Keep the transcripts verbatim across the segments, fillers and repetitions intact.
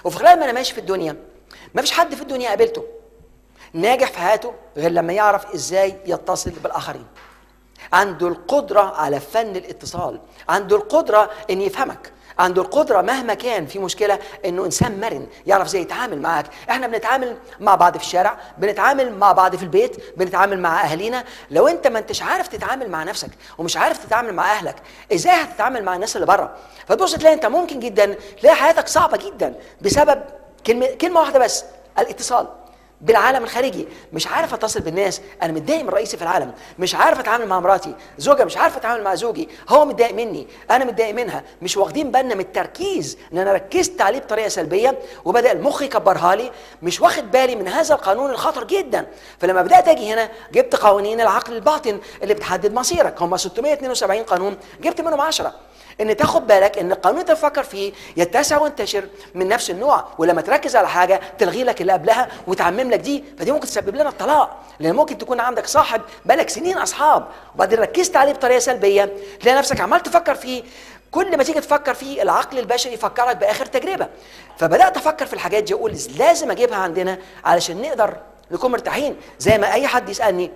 وفي خلال ما انا ماشي في الدنيا ما فيش حد في الدنيا قابلته ناجح في حياته غير لما يعرف ازاي يتصل بالاخرين. عنده القدرة على فن الاتصال، عنده القدرة ان يفهمك، عنده القدرة مهما كان في مشكلة انه انسان مرن يعرف ازاي يتعامل معاك. احنا بنتعامل مع بعض في الشارع، بنتعامل مع بعض في البيت، بنتعامل مع اهالينا. لو انت ما انتش عارف تتعامل مع نفسك ومش عارف تتعامل مع اهلك، ازاي هتتعامل مع الناس اللي بره؟ فتبص تلاقي انت ممكن جدا تلاقي حياتك صعبة جدا بسبب كلمة كلمة واحدة بس، الاتصال بالعالم الخارجي. مش عارف اتصل بالناس، انا متضايق من رئيسي في العالم، مش عارف اتعامل مع مراتي، زوجة مش عارف اتعامل مع زوجي، هو متضايق مني، انا متضايق منها. مش واخدين بالنا من التركيز ان انا ركزت عليه بطريقه سلبيه وبدا المخ يكبرها لي، مش واخد بالي من هذا القانون الخطر جدا. فلما بدات اجي هنا جبت قوانين العقل الباطن اللي بتحدد مصيرك، هم ستمائة واثنين وسبعين قانون، جبت منهم عشرة. ان تاخد بالك ان القانون اللي تفكر فيه يتسع وينتشر من نفس النوع، ولما تركز على حاجه تلغي لك اللي قبلها وتعمم لك دي، فدي ممكن تسبب لنا الطلاق. لان ممكن تكون عندك صاحب بقالك سنين اصحاب وبعدين ركزت عليه بطريقه سلبيه، تلاقي نفسك عمال تفكر فيه، كل ما تيجي تفكر فيه العقل البشري يفكرك باخر تجربه. فبدات افكر في الحاجات دي، اقول لازم اجيبها عندنا علشان نقدر نكون مرتاحين. زي ما اي حد يسالني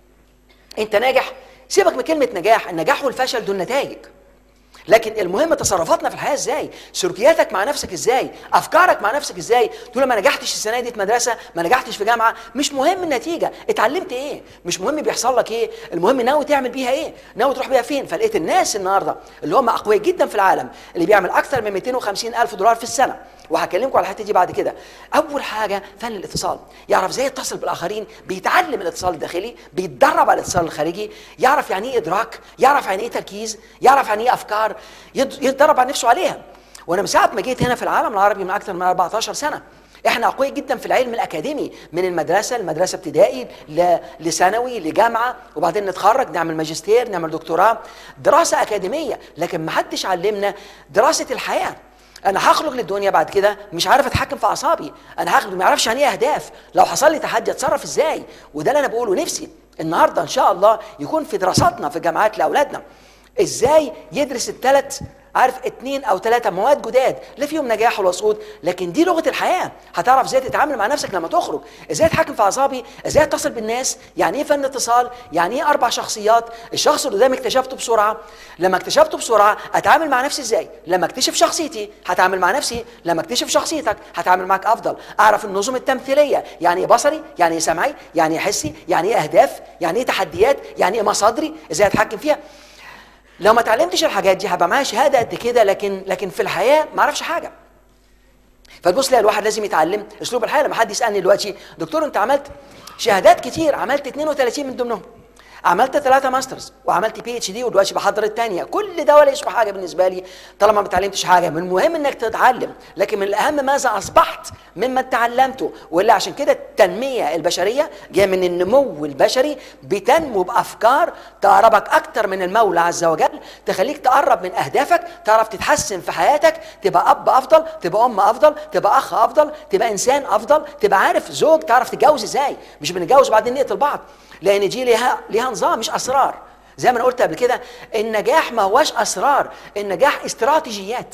انت ناجح، سيبك من كلمه نجاح، النجاح والفشل دول نتائج، لكن المهم تصرفاتنا في الحياه ازاي، سلوكياتك مع نفسك ازاي، افكارك مع نفسك ازاي. تقول ما نجحتش السنه دي في مدرسه، ما نجحتش في جامعه، مش مهم النتيجه، اتعلمت ايه، مش مهم بيحصل لك ايه، المهم ناوي تعمل بيها ايه، ناوي تروح بيها فين. فلقيت الناس النهارده اللي هم اقوياء جدا في العالم، اللي بيعمل اكثر من مئتين وخمسين الف دولار في السنه، وهكلمكم على الحته دي بعد كده. اول حاجه فن الاتصال، يعرف ازاي يتصل بالاخرين، بيتعلم الاتصال الداخلي، بيتدرب على الاتصال الخارجي، يعرف يعني ايه ادراك، يعرف يعني ايه تركيز، يعرف يعني ايه افكار، يتدرب على نفسه عليها. وانا من ساعه ما جيت هنا في العالم العربي من اكثر من أربعتاشر سنه، احنا اقوياء جدا في العلم الاكاديمي، من المدرسه المدرسه ابتدائي لثانوي لجامعه، وبعدين نتخرج نعمل ماجستير نعمل دكتوراه، دراسه اكاديميه. لكن ما حدش علمنا دراسه الحياه. انا هخرج للدنيا بعد كده مش عارف اتحكم في اعصابي، انا هخرج ما اعرفش يعني ايه اهداف، لو حصل لي تحدي اتصرف ازاي. وده اللي انا بقوله، نفسي النهارده ان شاء الله يكون في دراساتنا في الجامعات لاولادنا ازاي يدرس الثلاث، عارف اتنين او ثلاثة مواد جداد لا فيهم نجاح ولا صعود، لكن دي لغة الحياة. هتعرف ازاي تتعامل مع نفسك لما تخرج، ازاي اتحكم في اعصابي، ازاي اتصل بالناس، يعني ايه فن اتصال، يعني ايه اربع شخصيات. الشخص اللي قدامي اكتشفته بسرعة، لما اكتشفته بسرعة اتعامل مع نفسي ازاي، لما اكتشف شخصيتي هتعامل مع نفسي، لما اكتشف شخصيتك هتعامل معك افضل. اعرف النظم التمثيلية، يعني ايه بصري، يعني ايه سمعي، يعني ايه حسي، يعني ايه اهداف، يعني ايه تحديات، يعني ايه مصادري، ازاي اتحكم فيها. لو ما اتعلمتش الحاجات دي هبقى معايا شهاده قد كده، لكن لكن في الحياه ما اعرفش حاجه. فتبص لي الواحد لازم يتعلم اسلوب الحياه. لما حد يسالني دلوقتي دكتور انت عملت شهادات كتير، عملت اتنين وتلاتين من ضمنهم، عملت ثلاثة ماسترز وعملت بي اتش دي ودلوقتي بحضر الثانيه، كل ده ولا يسوى حاجه بالنسبه لي طالما ما اتعلمتش حاجه. من المهم انك تتعلم، لكن من الاهم ماذا اصبحت مما تعلمته. ولا عشان كده التنميه البشريه جايه من النمو البشري، بتنمو بافكار تقربك اكتر من المولى عز وجل، تخليك تقرب من اهدافك، تعرف تتحسن في حياتك، تبقى اب افضل، تبقى ام افضل، تبقى اخ افضل، تبقى انسان افضل، تبقى عارف زوج، تعرف تتجوز ازاي، مش بنتجوز وبعدين نقتل بعض، لان دي ليها ليها نظام مش اسرار. زي ما انا قلت قبل كده النجاح ما هواش اسرار، النجاح استراتيجيات.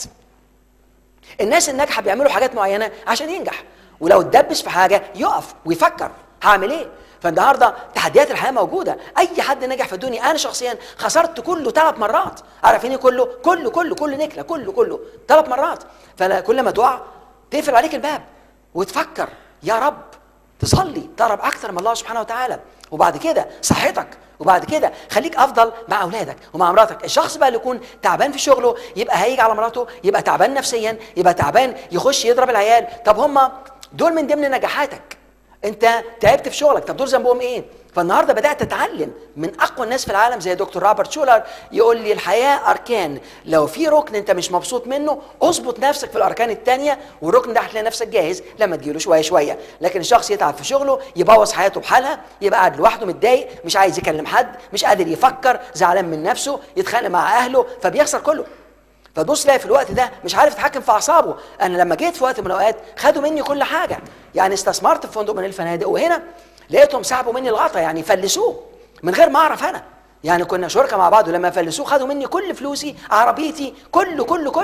الناس الناجحه بيعملوا حاجات معينه عشان ينجح، ولو اتدبس في حاجه يقف ويفكر هعمل ايه. فالنهارده تحديات الحياه موجوده، اي حد نجح في الدنيا. انا شخصيا خسرت كله ثلاث مرات، عارفين ايه كله؟ كله كله كل نكله كله كله ثلاث مرات. فكل ما تقع تقفل عليك الباب وتفكر يا رب، تصلي تقرب اكثر من الله سبحانه وتعالى، وبعد كده صحتك، وبعد كده خليك افضل مع اولادك ومع مراتك. الشخص بقى اللي يكون تعبان في شغله يبقى هيجي على مراته، يبقى تعبان نفسيا، يبقى تعبان يخش يضرب العيال. طب هم دول من ضمن نجاحاتك، انت تعبت في شغلك، طب دول ذنبهم ايه؟ فالنهارده بدات اتعلم من اقوى الناس في العالم زي دكتور روبرت شولر، يقول لي الحياه اركان، لو في ركن انت مش مبسوط منه اظبط نفسك في الاركان الثانيه، والركن ده هتلاقي نفسك جاهز لما تجيله شويه شويه. لكن الشخص يتعب في شغله يبوظ حياته بحالها، يبقى قاعد لوحده متضايق، مش عايز يكلم حد، مش قادر يفكر، زعلان من نفسه، يتخانق مع اهله، فبيخسر كله. فتبص لاقي في الوقت ده مش عارف يتحكم في اعصابه. انا لما جيت في وقت من الاوقات خدوا مني كل حاجه، يعني استثمرت في فندق من الفنادق وهنا لقيتهم سحبوا مني الغطا، يعني فلسوه من غير ما اعرف انا، يعني كنا شركاء مع بعض، ولما فلسوه خدوا مني كل فلوسي، عربيتي، كله كله كله.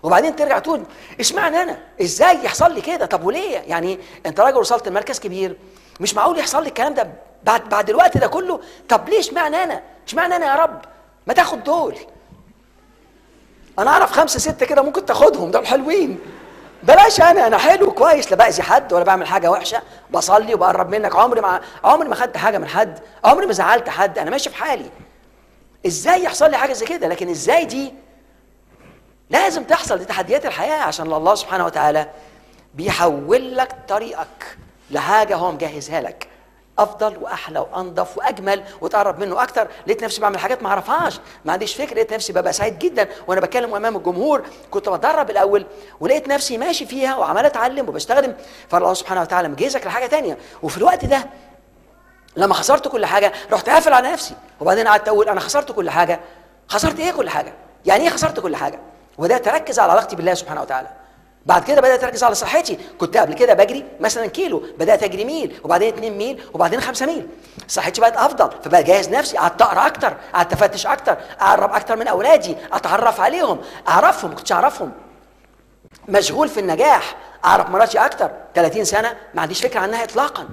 وبعدين ترجع تقول اشمعنى انا؟ ازاي يحصل لي كده؟ طب وليه؟ يعني انت راجل وصلت لمركز كبير، مش معقول يحصل لي الكلام ده بعد بعد الوقت ده كله. طب ليه اشمعنى انا؟ اشمعنى انا يا رب؟ ما تاخد دول. انا اعرف خمسه سته كده ممكن تاخدهم، دول حلوين. بلاش انا، انا حلو كويس، لا باذي حد ولا بعمل حاجه وحشه، بصلي وبقرب منك، عمري ما عمري ما خدت حاجه من حد، عمري ما زعلت حد، انا ماشي في حالي. ازاي يحصل لي حاجه زي كده؟ لكن ازاي دي لازم تحصل، دي تحديات الحياه، عشان الله سبحانه وتعالى بيحول لك طريقك لحاجه هو مجهزها لك افضل واحلى وانضف واجمل وتقرب منه اكتر. لقيت نفسي بعمل حاجات ما اعرفهاش، ما عنديش فكره، لقيت نفسي ببقى سعيد جدا وانا بتكلم امام الجمهور. كنت بتدرب الاول ولقيت نفسي ماشي فيها وعمال اتعلم وبستخدم، فالله سبحانه وتعالى مجهزك لحاجه تانية. وفي الوقت ده لما خسرت كل حاجه رحت قافل على نفسي، وبعدين قعدت اقول انا خسرت كل حاجه. خسرت ايه كل حاجه؟ يعني ايه خسرت كل حاجه؟ وبدات اركز على علاقتي بالله سبحانه وتعالى. بعد كده بدات اركز على صحتي. كنت قبل كده بجري مثلا كيلو، بدات اجري ميل، وبعدين اتنين ميل، وبعدين خمسة ميل. صحتي بقت افضل، فبقى جاهز نفسي. قعدت اقرا اكتر، قعدت افتش اكتر، اقرب اكتر من اولادي، اتعرف عليهم، اعرفهم ما كنتش اعرفهم. مشغول في النجاح، اعرف مراتي اكتر. ثلاثين سنه ما عنديش فكره عنها اطلاقا.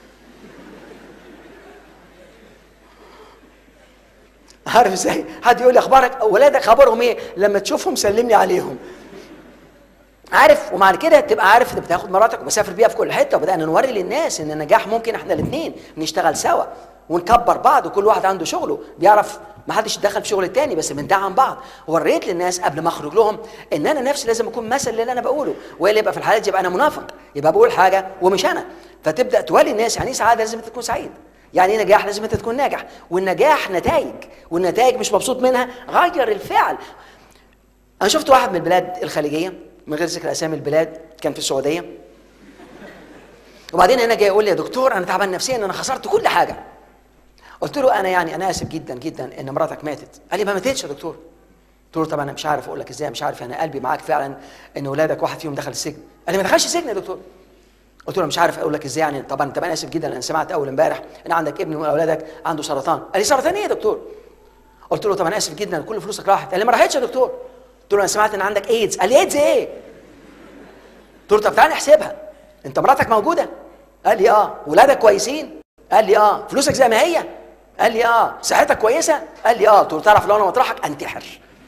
عارف ازاي؟ حد يقول لي اخبارك ولادك خبرهم ايه؟ لما تشوفهم سلمني عليهم. عارف؟ ومع كده تبقى عارف انت بتاخد مراتك وبسافر بيها في كل حته، وبدانا نوري للناس ان النجاح ممكن احنا الاثنين نشتغل سوا ونكبر بعض، وكل واحد عنده شغله بيعرف، ما حدش يتدخل في شغل التاني، بس بندعم بعض. وريت للناس قبل ما اخرج لهم ان انا نفسي لازم اكون مثل للي انا بقوله، والا يبقى في الحالات دي يبقى انا منافق، يبقى بقول حاجه ومش انا. فتبدا توري الناس يعني ايه سعاده، لازم انت تكون سعيد. يعني ايه نجاح، لازم انت تكون ناجح. والنجاح نتائج، والنتائج مش مبسوط منها، غير الفعل. انا شفت واحد من البلاد الخليجيه من غير ذكر اسامي البلاد، كان في السعوديه، وبعدين هنا جاي يقول لي يا دكتور انا تعبان نفسيا، انا خسرت كل حاجه. قلت له انا يعني انا اسف جدا جدا ان مراتك ماتت. قال لي ما ماتتش يا دكتور. قلت له طب انا مش عارف اقول لك ازاي، مش عارف، انا قلبي معاك فعلا ان اولادك واحد فيهم دخل السجن. قال لي ما دخلش السجن يا دكتور. قلت له مش عارف اقول لك ازاي يعني. طبعا طب انا اسف جدا، انا سمعت اول امبارح ان عندك ابن من اولادك عنده سرطان. قال لي سرطان ايه يا دكتور؟ قلت له طب انا اسف جدا كل فلوسك راحت. قال لي ما راحتش يا دكتور. قلت له انا سمعت ان عندك ايدز. قال لي ايدز ايه؟ قلت له طب تعالى نحسبها، انت مراتك موجوده؟ قال لي اه. ولادك كويسين؟ قال لي اه. فلوسك زي ما هي؟ قال لي اه. صحتك كويسه؟ قال لي اه. قلت له تعرف لو انا مطرحك انتحر.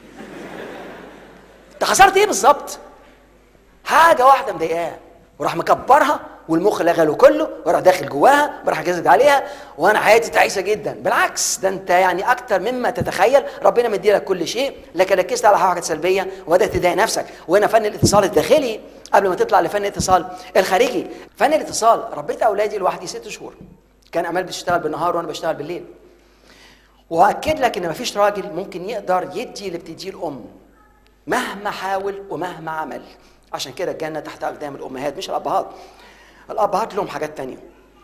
انت خسرت ايه بالظبط؟ حاجه واحده مضايقاه وراح مكبرها، والمخ لغى له كله وراح داخل جواها وراح جازد عليها، وانا حياتي تعيسه جدا. بالعكس ده انت يعني اكتر مما تتخيل، ربنا مدي لك كل شيء، لكن ركزت على حاجه سلبيه وبدات تضايق نفسك. وهنا فن الاتصال الداخلي قبل ما تطلع لفن الاتصال الخارجي. فن الاتصال، ربيت اولادي لوحدي ست شهور، كان امال بتشتغل بالنهار وانا بشتغل بالليل. واكد لك ان مفيش راجل ممكن يقدر يدي اللي بتديه الام مهما حاول ومهما عمل. عشان كده الجنه تحت اقدام الامهات مش الابهات. الابهات لهم حاجات تانية،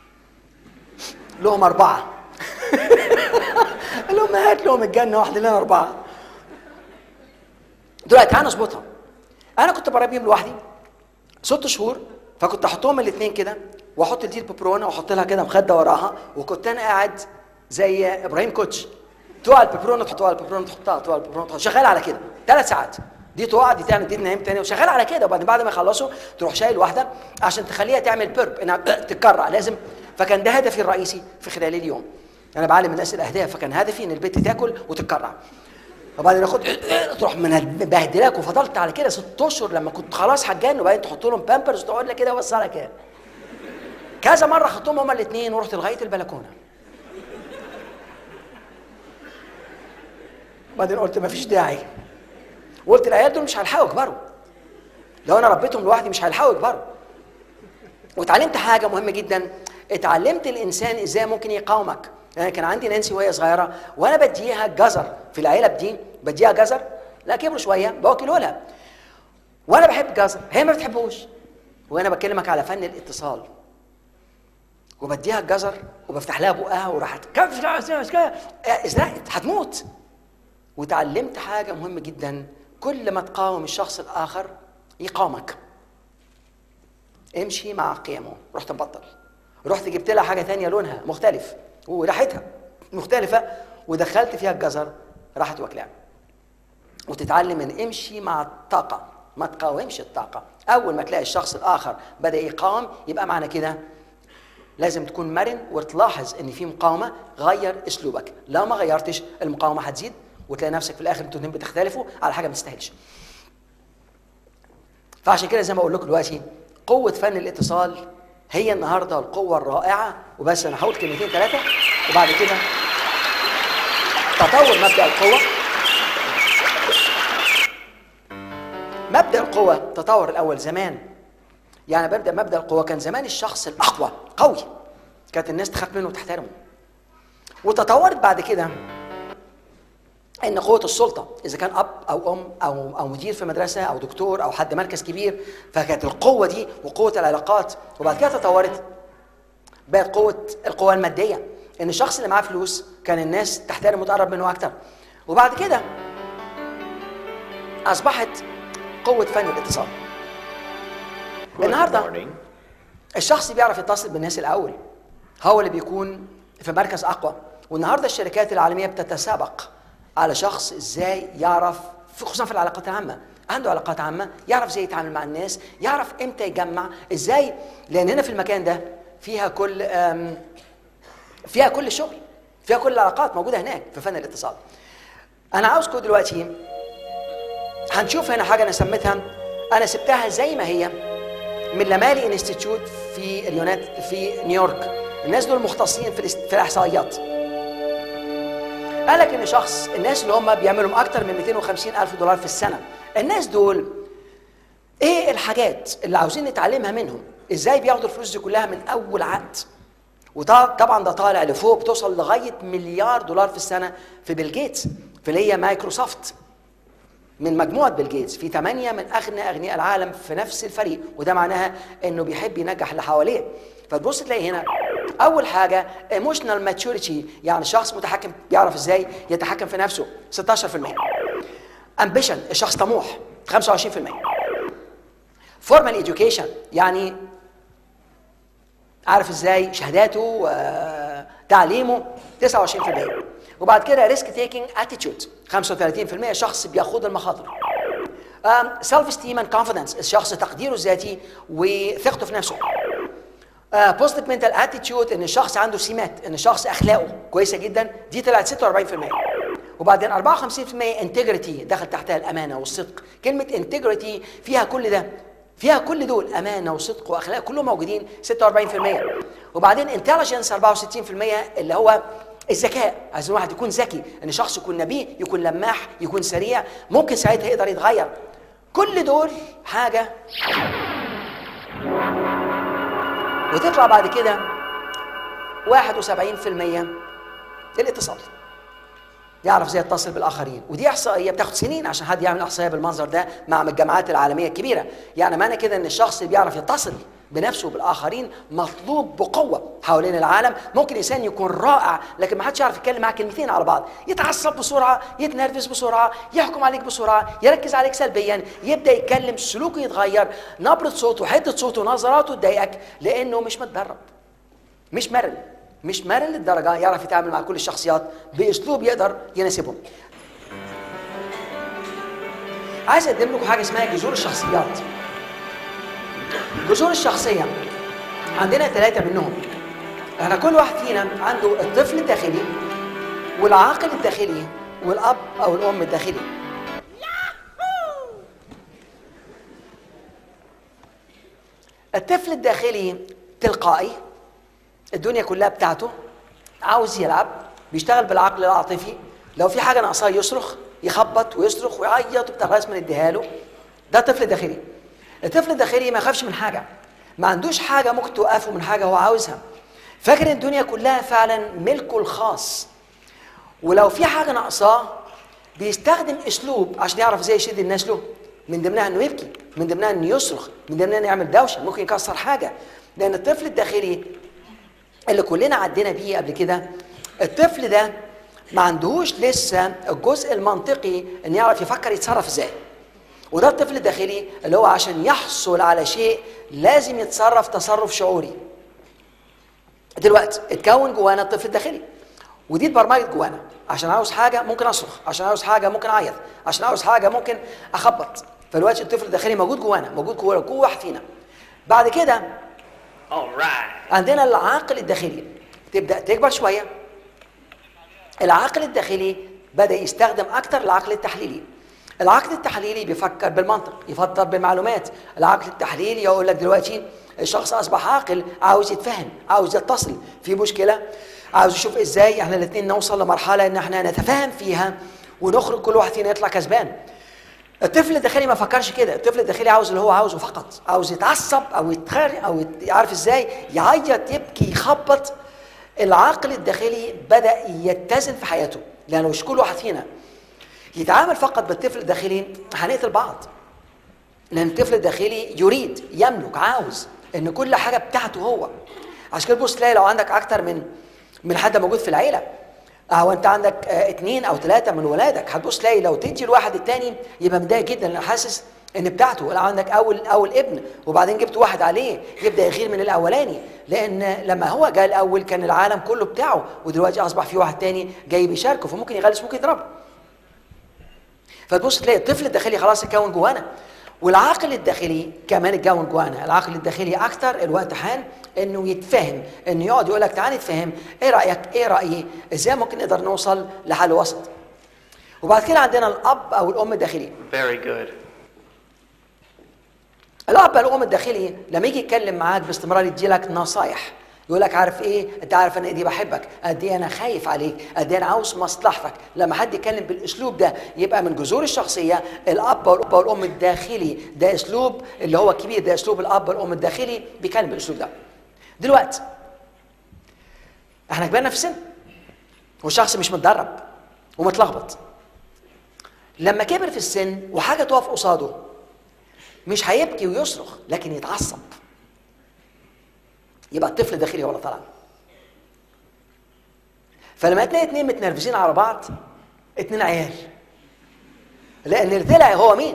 لهم اربعه. الامهات لهم الجنه واحده، لنا اربعه. دلوقتي تعالى نظبطها. انا كنت بربيهم لوحدي ست شهور، فكنت احطهم الاثنين كده واحط دي الببرونه واحط لها كده مخده وراها، وكنت انا قاعد زي ابراهيم كوتش، تقع الببرونه تحطها، الببرونه تحطها، تقع الببرونه تحطها، شغال على كده ثلاث ساعات. دي تقع دي تعمل دي تنام تاني، وشغال على كده. وبعدين بعد ما يخلصوا تروح شايل واحده عشان تخليها تعمل بيرب، انها تتكرع لازم. فكان ده هدفي الرئيسي في خلال اليوم. انا بعلم الناس الاهداف، فكان هدفي ان البنت تاكل وتتكرع. وبعدين اخد تروح مبهدلاك. وفضلت على كده ست اشهر لما كنت خلاص هتجنن. وبعدين تحط لهم بامبرز وتقعد لك كده وبص على كده. كذا مره خدتهم هما الاثنين ورحت لغايه البلكونه. وبعدين قلت مفيش داعي، وقلت العيال دول مش هيلحقوا يكبروا، لو انا ربيتهم لوحدي مش هيلحقوا يكبروا. واتعلمت حاجه مهمه جدا، اتعلمت الانسان ازاي ممكن يقاومك. يعني كان عندي نانسي وهي صغيره وانا بديها جزر في العيله دي، بديها جزر، لا كبروا شويه باكله لها، وانا بحب جزر هي ما بتحبوش. وانا بكلمك على فن الاتصال، وبديها الجزر وبفتح لها بقها وراحت ازرقت هتموت. وتعلمت حاجه مهمه جدا، كل ما تقاوم الشخص الاخر يقاومك. امشي مع قيمه. رحت مبطل، رحت جبت لها حاجه ثانيه لونها مختلف وريحتها مختلفه ودخلت فيها الجزر، راحت واكلها. وتتعلم ان امشي مع الطاقه ما تقاومش الطاقة. أول ما تلاقي الشخص الآخر بدأ يقاوم يبقى معنى كده لازم تكون مرن وتلاحظ إن في مقاومة، غير أسلوبك. لو ما غيرتش المقاومة هتزيد وتلاقي نفسك في الآخر انتوا الاثنين بتختلفوا على حاجة ما تستاهلش. فعشان كده زي ما أقول لكم دلوقتي قوة فن الاتصال هي النهارده القوة الرائعة. وبس أنا هقول كلمتين ثلاثة وبعد كده تطور مبدأ القوة. مبدأ القوة تطور الأول زمان، يعني ببدأ مبدأ القوة كان زمان الشخص الأقوى قوي كانت الناس تخاف منه وتحترمه، وتطورت بعد كده ان قوه السلطه اذا كان اب او ام او او مدير في مدرسه او دكتور او حد مركز كبير، فكانت القوه دي وقوه العلاقات. وبعد كده تطورت بقت قوه القوه الماديه، ان الشخص اللي معاه فلوس كان الناس تحترمه وتقرب منه اكتر. وبعد كده اصبحت قوه فن الاتصال. النهارده الشخص اللي بيعرف يتصل بالناس الاول هو اللي بيكون في مركز اقوى. والنهارده الشركات العالميه بتتسابق على شخص ازاي يعرف، خصوصا في العلاقات العامه، عنده علاقات عامه، يعرف ازاي يتعامل مع الناس، يعرف امتى يجمع ازاي، لان هنا في المكان ده فيها كل فيها كل الشغل، فيها كل العلاقات موجوده هناك في فن الاتصال. انا عاوزكم دلوقتي هنشوف هنا حاجه انا سميتها، انا سبتها زي ما هي من لامالي انستيتيوت في اليونات في نيويورك. الناس دول مختصين في, في الاحصائيات. قال لك ان شخص الناس اللي هم بيعملوا اكتر من مئتين وخمسين الف دولار في السنه، الناس دول ايه الحاجات اللي عاوزين نتعلمها منهم؟ ازاي بياخدوا الفلوس دي كلها من اول عقد؟ وطبعا ده طالع لفوق، بتوصل لغايه مليار دولار في السنه في بيل جيتس، في اللي هي مايكروسوفت، من مجموعه بيل جيتس، في ثمانيه من اغنى اغنياء العالم في نفس الفريق، وده معناها انه بيحب ينجح اللي حواليه. فتبص تلاقي هنا اول حاجه ايموشنال ماتشوريتي، يعني شخص متحكم بيعرف ازاي يتحكم في نفسه ستاشر في المية. امبيشن، الشخص طموح خمسة وعشرين في المية. فورمال اديوكيشن، يعني عارف ازاي شهاداته وتعليمه تسعة وعشرين في المية. وبعد كده ريسك تيكينج اتيتيود خمسة وثلاثين في المية، شخص بياخد المخاطر. سيلف ستيم اند كونفيدنس، الشخص تقديره الذاتي وثقته في نفسه. بوزيتيف منتال اتيتيود، ان الشخص عنده سمات، ان الشخص اخلاقه كويسه جدا، دي طلعت ستة وأربعين في المية. وبعدين أربعة وخمسين في المية انتجريتي، دخل تحتها الامانه والصدق. كلمه انتجريتي فيها كل ده، فيها كل دول، امانه وصدق واخلاق كلهم موجودين ستة وأربعين في المية. وبعدين انتليجنس أربعة وستين في المية، اللي هو الذكاء، عايز الواحد يكون ذكي، ان شخص يكون نبيه، يكون لماح، يكون سريع، ممكن ساعتها يقدر يتغير. كل دول حاجه، وتطلع بعد كده واحد وسبعين في المية الاتصال، يعرف ازاي يتصل بالاخرين. ودي احصائيه بتاخد سنين عشان حد يعمل احصائيه بالمنظر ده مع الجامعات العالميه الكبيره. يعني معنى كده ان الشخص اللي بيعرف يتصل بنفسه وبالاخرين مطلوب بقوه حوالين العالم. ممكن انسان يكون رائع لكن ما حدش يعرف يتكلم معاه كلمتين على بعض، يتعصب بسرعه، يتنرفز بسرعه، يحكم عليك بسرعه، يركز عليك سلبيا، يبدا يتكلم، سلوكه يتغير، نبره صوته، حده صوته، نظراته تضايقك، لانه مش متدرب، مش مرن، مش مرن للدرجه يعرف يتعامل مع كل الشخصيات باسلوب يقدر يناسبهم. عايز اقدم لكم حاجه اسمها جذور الشخصيات. جذور الشخصيه عندنا ثلاثه منهم. احنا كل واحد فينا عنده الطفل الداخلي والعاقل الداخلي والاب او الام الداخلي. الطفل الداخلي تلقائي، الدنيا كلها بتاعته، عاوز يلعب، بيشتغل بالعقل العاطفي، لو في حاجه ناقصاه يصرخ، يخبط ويصرخ ويعيط وبتاع لازم نديها له. ده طفل داخلي. الطفل الداخلي ما يخافش من حاجه، ما عندوش حاجه ممكن توقفه من حاجه هو عاوزها، فاكر ان الدنيا كلها فعلا ملكه الخاص، ولو في حاجه ناقصاه بيستخدم اسلوب عشان يعرف ازاي يشد الناس له، من ضمنها انه يبكي، من ضمنها انه يصرخ، من ضمنها انه يعمل دوشه، ممكن يكسر حاجه. لان الطفل الداخلي اللي كلنا عدينا بيه قبل كده، الطفل ده ما عندهوش لسه الجزء المنطقي ان يعرف يفكر يتصرف ازاي. وده الطفل الداخلي اللي هو عشان يحصل على شيء لازم يتصرف تصرف شعوري. دلوقتي اتكون جوانا الطفل الداخلي، ودي اتبرمجت جوانا، عشان عاوز حاجه ممكن اصرخ، عشان عاوز حاجه ممكن اعيط، عشان عاوز حاجه ممكن اخبط. فالوجه الطفل الداخلي موجود جوانا، موجود جوانا، جوه واحد فينا. بعد كده Alright. عندنا العقل الداخلي، تبدا تكبر شويه. العقل الداخلي بدا يستخدم اكتر العقل التحليلي. العقل التحليلي بيفكر بالمنطق، يفكر بالمعلومات. العقل التحليلي يقول لك دلوقتي الشخص اصبح عاقل، عاوز يتفهم، عاوز يتصل، في مشكله عاوز يشوف ازاي احنا الاثنين نوصل لمرحله ان احنا نتفاهم فيها ونخرج كل واحد فينا يطلع كسبان. الطفل الداخلي ما فكرش كده، الطفل الداخلي عاوز اللي هو عاوزه فقط، عاوز يتعصب او يتخانق او يعرف ازاي يعيط، يبكي، يخبط. العقل الداخلي بدا يتزن في حياته، لانه مش كل واحد فينا يتعامل فقط بالطفل الداخلي هنقتل بعض. لان الطفل الداخلي يريد، يملك، عاوز ان كل حاجه بتاعته هو. عشان كده بص تلاقي لو عندك اكتر من من حد موجود في العيله، او انت عندك اه اتنين او ثلاثه من ولادك، هتبص تلاقي لو تدي الواحد التاني يبقى متضايق جدا لانه حاسس ان بتاعته. لو عندك اول اول ابن وبعدين جبت واحد عليه يبدا يغير من الاولاني، لان لما هو جاء الاول كان العالم كله بتاعه، ودلوقتي اصبح في واحد تاني جاي بيشاركه، فممكن يغلس ممكن يضربه. فتبص تلاقي الطفل الداخلي خلاص اتكون جوانا، والعقل الداخلي كمان اتكون جوانا. العقل الداخلي اكتر الوقت حان انه يتفهم، انه يقعد يقول لك تعالى نتفهم، ايه رايك، ايه رايي، ازاي ممكن نقدر نوصل لحل وسط. وبعد كده عندنا الاب او الام الداخلي. Very good. الاب او الام الداخلي لما يجي يتكلم معاك باستمرار يدي لك نصايح، يقول لك عارف ايه، انت عارف انا دي بحبك، قد ايه انا خايف عليك، قد ايه انا عاوز مصلحتك. لما حد يتكلم بالاسلوب ده يبقى من جذور الشخصيه. الاب والاب والام الداخلي ده اسلوب اللي هو كبير، ده اسلوب الاب والام الداخلي بيتكلم بالاسلوب ده. دلوقتي احنا كبرنا في السن والشخص مش متدرب ومتلخبط. لما كبر في السن وحاجه تقف قصاده مش هيبكي ويصرخ لكن يتعصب، يبقى الطفل الداخلي هو اللي طلع. فلما تلاقي اتنين متنرفزين على بعض، اتنين عيال، لان اللي طلع هو مين؟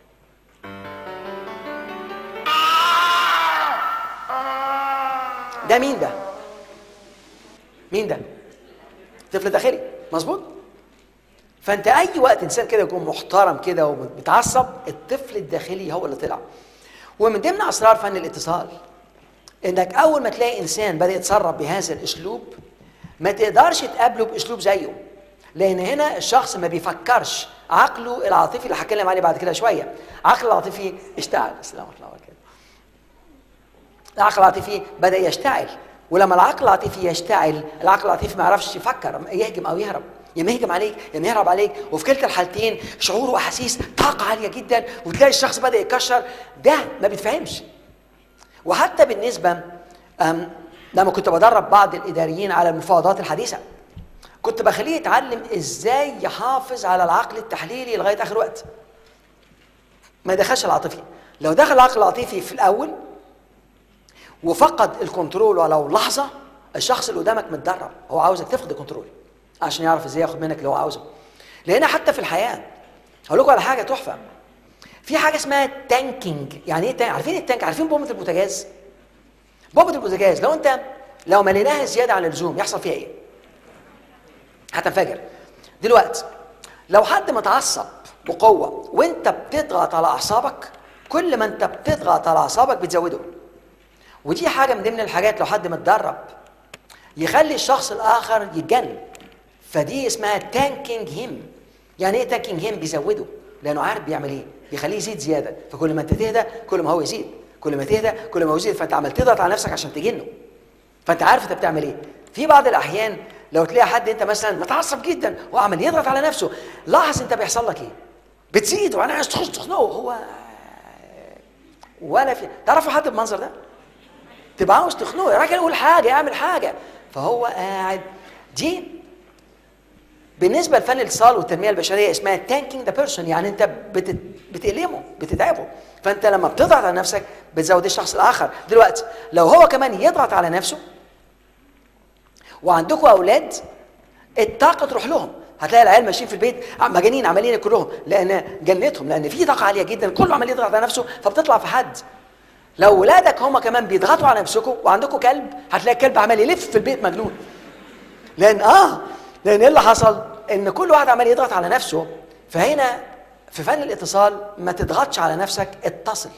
ده مين ده؟ مين ده؟ الطفل الداخلي، مظبوط؟ فانت اي وقت انسان كده يكون محترم كده ومتعصب، الطفل الداخلي هو اللي طلع. ومن ضمن اسرار فن الاتصال انك اول ما تلاقي انسان بدا يتصرف بهذا الاسلوب ما تقدرش تقابله باسلوب زيه، لان هنا الشخص ما بيفكرش، عقله العاطفي اللي هتكلم عليه بعد كده شويه، عقله العاطفي اشتعل. السلام عليكم. العقل العاطفي بدا يشتعل، ولما العقل العاطفي يشتعل، العقل العاطفي ما يعرفش يفكر، يهجم او يهرب، يا يهجم عليك يا يهرب عليك، وفي كلتا الحالتين شعور واحاسيس طاقه عاليه جدا، وتلاقي الشخص بدا يتكشر، ده ما بيتفهمش. وحتى بالنسبه لما كنت بدرب بعض الاداريين على المفاوضات الحديثه، كنت بخليه يتعلم ازاي يحافظ على العقل التحليلي لغايه اخر وقت، ما يدخلش العاطفي. لو دخل العقل العاطفي في الاول وفقد الكنترول ولو لحظه، الشخص اللي قدامك متدرب، هو عاوزك تفقد الكنترول عشان يعرف ازاي ياخد منك اللي هو عاوزه. لان حتى في الحياه هقول لكم على حاجه تحفه، في حاجه اسمها تانكينج. يعني ايه تانك؟ عارفين التانك؟ عارفين بومه البوتاجاز؟ بومه البوتاجاز لو انت لو مليناها زياده عن اللزوم يحصل فيها ايه؟ هتنفجر. دلوقتي لو حد متعصب بقوه وانت بتضغط على اعصابك، كل ما انت بتضغط على اعصابك بتزوده. ودي حاجه من ضمن الحاجات لو حد متدرب يخلي الشخص الاخر يتجنن. فدي اسمها تانكينج هيم. يعني ايه تانكينج هيم؟ بيزوده، لانه عارف بيعمل ايه، بيخليه يزيد زياده. فكل ما انت تهدى كل ما هو يزيد، كل ما تهدى كل ما هو يزيد. فانت عمال تضغط على نفسك عشان تجنه، فانت عارف انت بتعمل ايه. في بعض الاحيان لو تلاقي حد انت مثلا متعصب جدا وعمال يضغط على نفسه، لاحظ انت بيحصل لك ايه، بتزيد وانا عايز تخش تخنقه هو ولا في. تعرفوا حد بالمنظر ده؟ تبقى عاوز تخنقه، يا راجل قول حاجه، اعمل حاجه، فهو قاعد. دي بالنسبه لفن الاتصال والتنميه البشريه اسمها تانكينج ذا بيرسون. يعني انت بتت... بتألمه، بتتعبه. فانت لما بتضغط على نفسك بتزود الشخص الاخر. دلوقتي لو هو كمان يضغط على نفسه وعندكم اولاد، الطاقه تروح لهم. هتلاقي العيال ماشيين في البيت مجانين عمالين كلهم، لان جنتهم، لان في طاقه عاليه جدا، كله عمال يضغط على نفسه فبتطلع في حد. لو ولادك هم كمان بيضغطوا على نفسكم وعندكم كلب، هتلاقي الكلب عمال يلف في البيت مجنون. لان اه لان ايه اللي حصل؟ ان كل واحد عمال يضغط على نفسه. فهنا في فن الاتصال ما تضغطش على نفسك، اتصل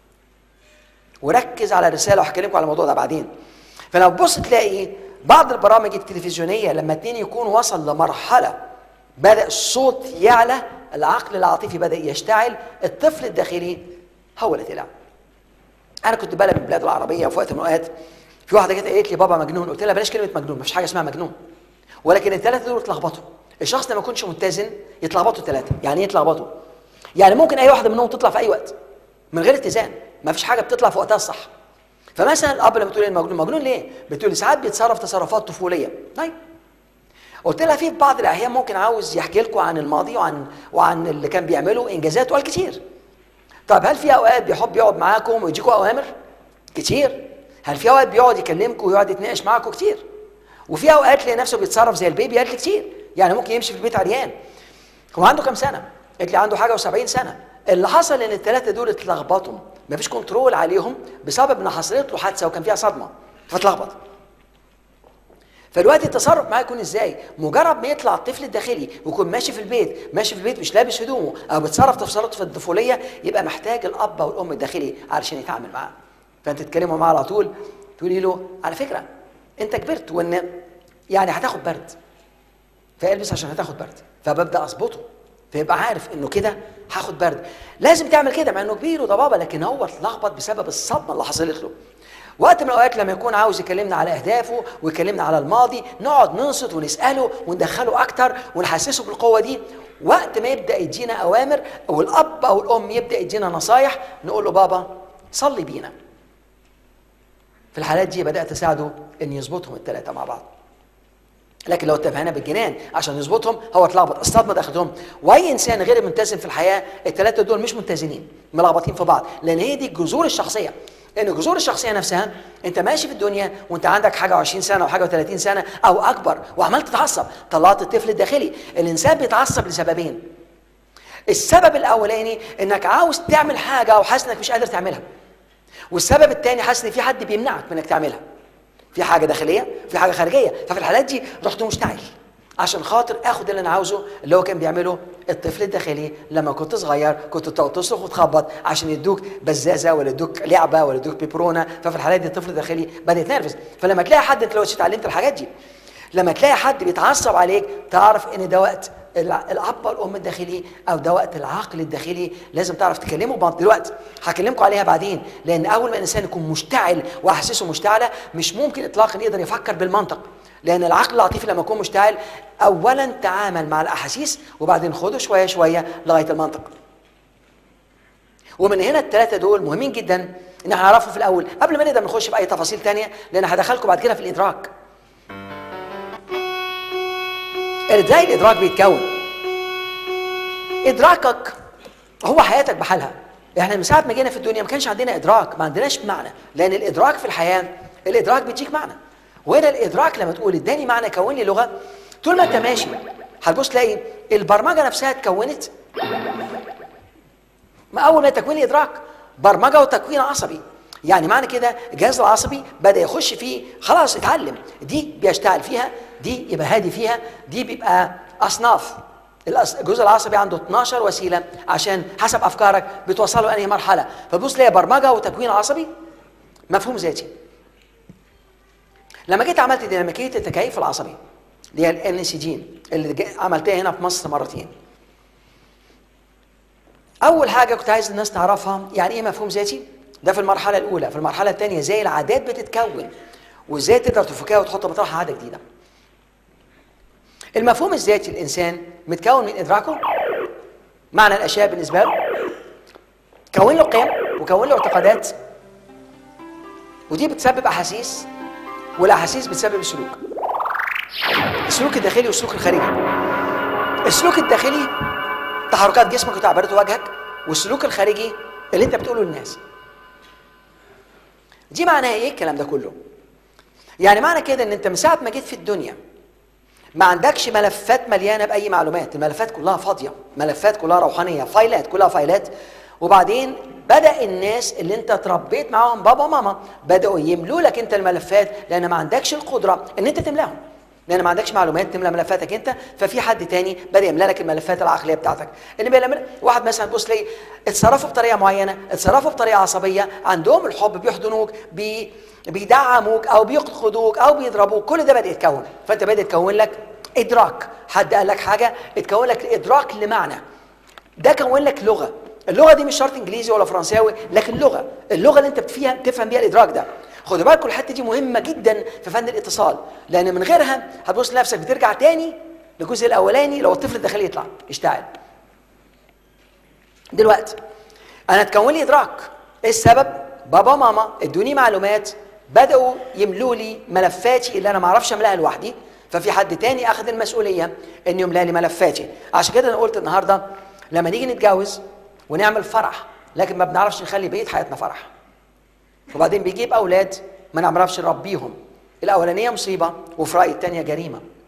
وركز على الرساله، وهكلمكم على الموضوع ده بعدين. فلو تبص تلاقي بعض البرامج التلفزيونيه لما اتنين يكون وصل لمرحله بدا الصوت يعلى، العقل العاطفي بدا يشتعل، الطفل الداخلي هو اللي طلع. انا كنت بلد من البلاد العربيه، في وقت من الاوقات في واحده جت قالت لي بابا مجنون، قلت لها بلاش كلمه مجنون، مفيش حاجه اسمها مجنون، ولكن الثلاثه دول اتلخبطوا. الشخص لما يكونش متزن يتلخبطوا الثلاثه. يعني ايه يتلخبطوا؟ يعني ممكن اي واحده منهم تطلع في اي وقت من غير اتزان، مفيش حاجه بتطلع في وقتها الصح. فمثلا الاب لما تقول المجنون، مجنون ليه؟ بتقول ساعات بيتصرف تصرفات طفوليه. طيب قلت لها في بعض الاحيان ممكن عاوز يحكي لكم عن الماضي وعن وعن اللي كان بيعمله انجازات وقال كتير. طب هل في اوقات بيحب يقعد معاكم ويديكم اوامر؟ كتير. هل في اوقات بيقعد يكلمكم ويقعد يتناقش معاكم؟ كتير. وفي اوقات لقى نفسه بيتصرف زي البيبي، قالت لي كتير. يعني ممكن يمشي في البيت عريان. هو عنده كام سنه؟ قالت لي عنده حاجه وسبعين سنه. اللي حصل ان الثلاثه دول اتلخبطوا، مفيش كنترول عليهم بسبب ان حصلت له حادثه وكان فيها صدمه فاتلخبط. فالوقت التصرف معاه يكون ازاي؟ مجرد ما يطلع الطفل الداخلي ويكون ماشي في البيت، ماشي في البيت مش لابس هدومه او بيتصرف تصرفات في الطفوليه، يبقى محتاج الاب او الام الداخلي علشان يتعامل معاه. فانت تتكلموا معاه على طول، تقولي له على فكره انت كبرت وان يعني هتاخد برد، فالبس عشان هتاخد برد، فببدا اظبطه فيبقى عارف انه كده هاخد برد، لازم تعمل كده مع انه كبير وده بابا، لكن هو اتلخبط بسبب الصدمه اللي حصلت له. وقت من الاوقات لما يكون عاوز يكلمنا على اهدافه ويكلمنا على الماضي، نقعد ننصت ونساله وندخله اكتر ونحسسه بالقوه دي. وقت ما يبدا يدينا اوامر او الاب او الام يبدا يدينا نصايح، نقول له بابا صلي بينا. في الحالات دي بدات اساعده ان يظبطهم الثلاثه مع بعض. لكن لو اتفقنا بالجنان عشان يظبطهم، هو اتلخبط، الصدمه دخلتهم. واي انسان غير متزن في الحياه، الثلاثه دول مش متزنين، ملخبطين في بعض، لان هي دي جذور الشخصيه. ان جذور الشخصيه نفسها، انت ماشي في الدنيا وانت عندك حاجه وعشرين سنه وحاجه وثلاثين سنه او اكبر وعمال تتعصب، طلعت الطفل الداخلي. الانسان بيتعصب لسببين. السبب الاولاني انك عاوز تعمل حاجه وحاسس انك مش قادر تعملها، والسبب الثاني حاسس ان في حد بيمنعك من انك تعملها. في حاجه داخليه، في حاجه خارجيه. ففي الحالات دي رحت مشتعل عشان خاطر اخد اللي انا عاوزه، اللي هو كان بيعمله الطفل الداخلي. لما كنت صغير كنت تقعد تصرخ وتخبط عشان يدوك بزازه ولا يدوك لعبه ولا يدوك بيبرونه. ففي الحالات دي الطفل الداخلي بدا يتنرفز. فلما تلاقي حد، انت لو اتعلمت الحاجات دي، لما تلاقي حد بيتعصب عليك، تعرف ان ده وقت الاب والام الداخلي، او ده وقت العقل الداخلي. لازم تعرف تكلمه بعض. دلوقتي هكلمكم عليها بعدين، لان اول ما الانسان يكون مشتعل واحاسيسه مشتعله، مش ممكن اطلاقا يقدر يفكر بالمنطق. لان العقل العاطفي لما يكون مشتعل، اولا تعامل مع الاحاسيس وبعدين خده شويه شويه لغايه المنطق. ومن هنا الثلاثه دول مهمين جدا ان احنا نعرفهم في الاول قبل ما نقدر نخش باي تفاصيل ثانيه، لان هدخلكم بعد كده في الادراك. ازاي الادراك بيتكون؟ ادراكك هو حياتك بحالها. احنا من ساعه ما جينا في الدنيا ما كانش عندنا ادراك، ما عندناش معنى، لان الادراك في الحياه، الادراك بيديك معنى. وهنا الادراك لما تقول اداني معنى، كون لي لغه، طول ما انت ماشي هتبص تلاقي البرمجه نفسها اتكونت. ما اول ما تكوين الادراك، برمجه وتكوين عصبي. يعني معنى كده الجهاز العصبي بدا يخش فيه، خلاص اتعلم، دي بيشتغل فيها، دي يبقى هادي فيها، دي بيبقى اصناف. الجزء العصبي عنده اثناشر وسيله عشان حسب افكارك بتوصله لانهي مرحله. فبص ليه برمجه وتكوين عصبي، مفهوم ذاتي. لما جيت عملت ديناميكيه التكيف العصبي اللي هي الان سي جين اللي عملتها هنا في مصر مرتين، اول حاجه كنت عايز الناس تعرفها يعني ايه مفهوم ذاتي. ده في المرحله الاولى. في المرحله الثانيه ازاي العادات بتتكون وازاي تقدر تفكها وتحط مطرحها عاده جديده. المفهوم الذاتي الانسان متكون من ادراكه، معنى الاشياء بالنسبه له، كون له قيم وكون له اعتقادات، ودي بتسبب احاسيس، والاحاسيس بتسبب السلوك. السلوك الداخلي والسلوك الخارجي. السلوك الداخلي تحركات جسمك وتعبيرات وجهك، والسلوك الخارجي اللي انت بتقوله للناس. دي معناها ايه الكلام ده كله؟ يعني معنى كده ان انت من ساعه ما جيت في الدنيا ما عندكش ملفات مليانه باي معلومات، الملفات كلها فاضيه، ملفات كلها روحانيه، فايلات كلها فايلات. وبعدين بدا الناس اللي انت اتربيت معاهم بابا وماما بداوا يملوا لك انت الملفات، لان ما عندكش القدره ان انت تملاهم. لان ما عندكش معلومات تملى ملفاتك انت، ففي حد تاني بدا يملى لك الملفات العقليه بتاعتك. اللي بيعمل واحد مثلا تبص لي اتصرفوا بطريقه معينه، اتصرفوا بطريقه عصبيه، عندهم الحب، بيحضنوك، بي بيدعموك او بيقصدوك او بيضربوك، كل ده بدا يتكون، فانت بدا يتكون لك ادراك. حد قال لك حاجه اتكون لك ادراك لمعنى، ده كون لك لغه. اللغه دي مش شرط انجليزي ولا فرنساوي، لكن لغه، اللغه اللي انت بتفهم تفهم بيها الادراك ده. خدوا بالكم الحته دي مهمه جدا في فن الاتصال، لان من غيرها هتبص لنفسك بترجع تاني للجزء الاولاني، لو الطفل الداخلي يطلع يشتعل. دلوقتي انا اتكون لي ادراك، ايه السبب؟ بابا ماما ادوني معلومات، بداوا يملوا لي ملفاتي اللي انا ما اعرفش املاها لوحدي، ففي حد تاني اخذ المسؤوليه انه يملى لي ملفاتي. عشان كده انا قلت النهارده لما نيجي نتجوز ونعمل فرح، لكن ما بنعرفش نخلي بقيه حياتنا فرح، وبعدين بيجيب اولاد ما نعرفش نربيهم، الاولانيه مصيبه وفي رايي الثانيه جريمه.